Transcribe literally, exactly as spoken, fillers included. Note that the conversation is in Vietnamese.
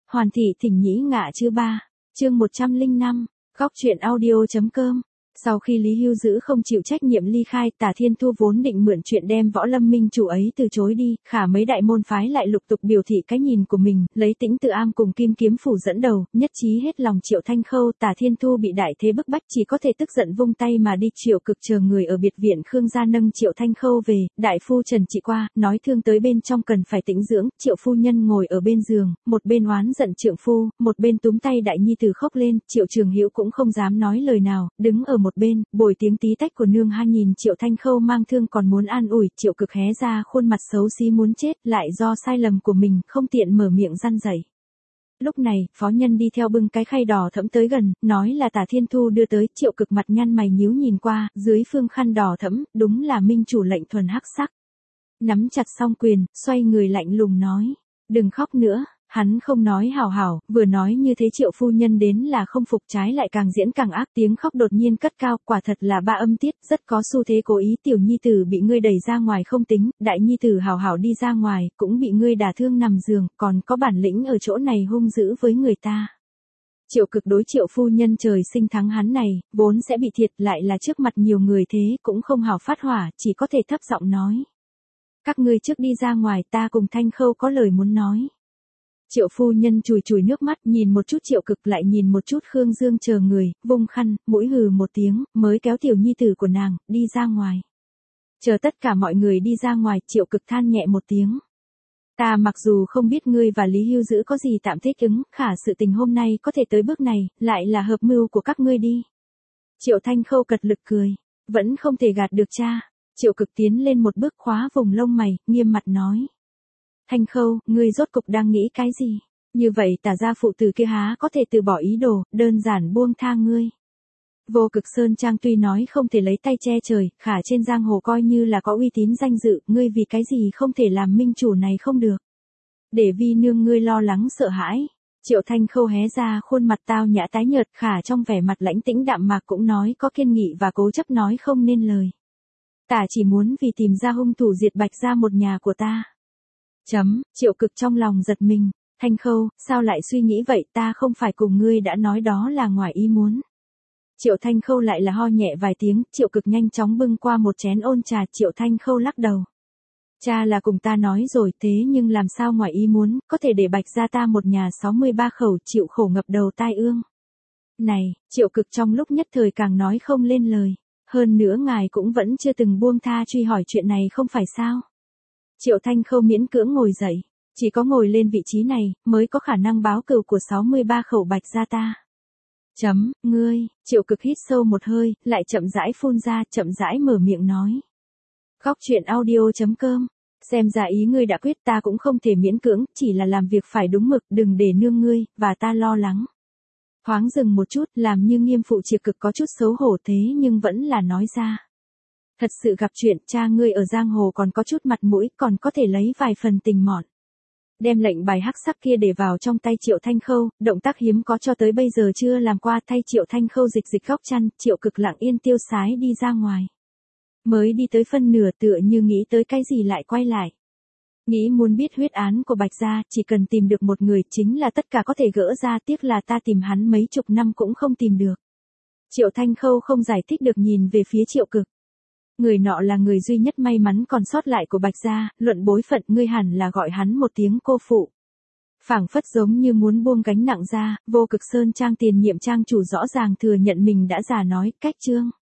Hoàn thị thỉnh nhĩ ngạ chứ ba. Chương một trăm lẻ năm, góc truyện audio.com. Sau khi Lý Hưu Dữ không chịu trách nhiệm ly khai, Tả Thiên Thu vốn định mượn chuyện đem Võ Lâm minh chủ ấy từ chối đi, khả mấy đại môn phái lại lục tục biểu thị cái nhìn của mình, lấy Tĩnh Tự Am cùng Kim Kiếm phủ dẫn đầu, nhất trí hết lòng Triệu Thanh Khâu. Tả Thiên Thu bị đại thế bức bách, chỉ có thể tức giận vung tay mà đi. Triệu Cực chờ người ở biệt viện Khương gia nâng Triệu Thanh Khâu về, đại phu Trần trị qua, nói thương tới bên trong cần phải tĩnh dưỡng. Triệu phu nhân ngồi ở bên giường, một bên oán giận trượng phu, một bên túm tay đại nhi tử khóc lên. Triệu Trường Hữu cũng không dám nói lời nào, đứng ở một bên, bồi tiếng tí tách của nương hai. Nhìn Triệu Thanh Khâu mang thương còn muốn an ủi, Triệu Cực hé ra khuôn mặt xấu xí muốn chết, lại do sai lầm của mình không tiện mở miệng răn dạy. Lúc này, phó nhân đi theo bưng cái khay đỏ thẫm tới gần, nói là Tả Thiên Thu đưa tới. Triệu Cực mặt nhăn mày nhíu nhìn qua, dưới phương khăn đỏ thẫm, đúng là minh chủ lệnh thuần hắc sắc. Nắm chặt song quyền, xoay người lạnh lùng nói, đừng khóc nữa. Hắn không nói hảo hảo, vừa nói như thế Triệu phu nhân đến là không phục, trái lại càng diễn càng ác, tiếng khóc đột nhiên cất cao, quả thật là ba âm tiết, rất có xu thế cố ý. Tiểu nhi tử bị ngươi đẩy ra ngoài không tính, đại nhi tử hảo hảo đi ra ngoài, cũng bị ngươi đả thương nằm giường, còn có bản lĩnh ở chỗ này hung dữ với người ta. Triệu Cực đối Triệu phu nhân trời sinh thắng hắn này, vốn sẽ bị thiệt, lại là trước mặt nhiều người thế cũng không hảo phát hỏa, chỉ có thể thấp giọng nói. Các ngươi trước đi ra ngoài, ta cùng Thanh Khâu có lời muốn nói. Triệu phu nhân chùi chùi nước mắt, nhìn một chút Triệu Cực lại nhìn một chút Khương Dương chờ người, vung khăn, mũi hừ một tiếng, mới kéo tiểu nhi tử của nàng, đi ra ngoài. Chờ tất cả mọi người đi ra ngoài, Triệu Cực than nhẹ một tiếng. Ta mặc dù không biết ngươi và Lý Hưu Dữ có gì tạm thích ứng, khả sự tình hôm nay có thể tới bước này, lại là hợp mưu của các ngươi đi. Triệu Thanh Khâu cật lực cười, vẫn không thể gạt được cha. Triệu Cực tiến lên một bước khóa vùng lông mày, nghiêm mặt nói. Thanh Khâu, ngươi rốt cục đang nghĩ cái gì? Như vậy Tả gia phụ tử kia há có thể từ bỏ ý đồ, đơn giản buông tha ngươi. Vô Cực Sơn Trang tuy nói không thể lấy tay che trời, khả trên giang hồ coi như là có uy tín danh dự, ngươi vì cái gì không thể làm minh chủ này không được? Để vi nương ngươi lo lắng sợ hãi. Triệu Thanh Khâu hé ra khuôn mặt tao nhã tái nhợt, khả trong vẻ mặt lãnh tĩnh đạm mạc cũng nói có kiên nghị và cố chấp nói không nên lời. Ta chỉ muốn vì tìm ra hung thủ diệt Bạch gia một nhà của ta. Chấm, Triệu Cực trong lòng giật mình, Thanh Khâu, sao lại suy nghĩ vậy, ta không phải cùng ngươi đã nói đó là ngoài ý muốn. Triệu Thanh Khâu lại là ho nhẹ vài tiếng, Triệu Cực nhanh chóng bưng qua một chén ôn trà. Triệu Thanh Khâu lắc đầu. Cha là cùng ta nói rồi, thế nhưng làm sao ngoài ý muốn, có thể để Bạch gia ta một nhà sáu mươi ba khẩu chịu khổ ngập đầu tai ương. Này, Triệu Cực trong lúc nhất thời càng nói không lên lời, hơn nữa ngài cũng vẫn chưa từng buông tha truy hỏi chuyện này không phải sao? Triệu Thanh Khâu miễn cưỡng ngồi dậy, chỉ có ngồi lên vị trí này, mới có khả năng báo cừu của sáu mươi ba khẩu Bạch gia ta. Chấm, ngươi, Triệu Cực hít sâu một hơi, lại chậm rãi phun ra, chậm rãi mở miệng nói. Góc truyện audio.com, xem ra ý ngươi đã quyết, ta cũng không thể miễn cưỡng, chỉ là làm việc phải đúng mực, đừng để nương ngươi, và ta lo lắng. Thoáng dừng một chút, làm như nghiêm phụ Triệu Cực có chút xấu hổ thế nhưng vẫn là nói ra. Thật sự gặp chuyện, cha ngươi ở giang hồ còn có chút mặt mũi, còn có thể lấy vài phần tình mọn. Đem lệnh bài hắc sắc kia để vào trong tay Triệu Thanh Khâu, động tác hiếm có cho tới bây giờ chưa làm qua. Thay Triệu Thanh Khâu dịch dịch góc chăn, Triệu Cực lặng yên tiêu sái đi ra ngoài. Mới đi tới phân nửa tựa như nghĩ tới cái gì lại quay lại. Nghĩ muốn biết huyết án của Bạch gia, chỉ cần tìm được một người chính là tất cả có thể gỡ ra, tiếc là ta tìm hắn mấy chục năm cũng không tìm được. Triệu Thanh Khâu không giải thích được nhìn về phía Triệu Cực. Người nọ là người duy nhất may mắn còn sót lại của Bạch gia, luận bối phận ngươi hẳn là gọi hắn một tiếng cô phụ. Phảng phất giống như muốn buông gánh nặng ra, Vô Cực Sơn Trang tiền nhiệm trang chủ rõ ràng thừa nhận mình đã già nói, cách chương.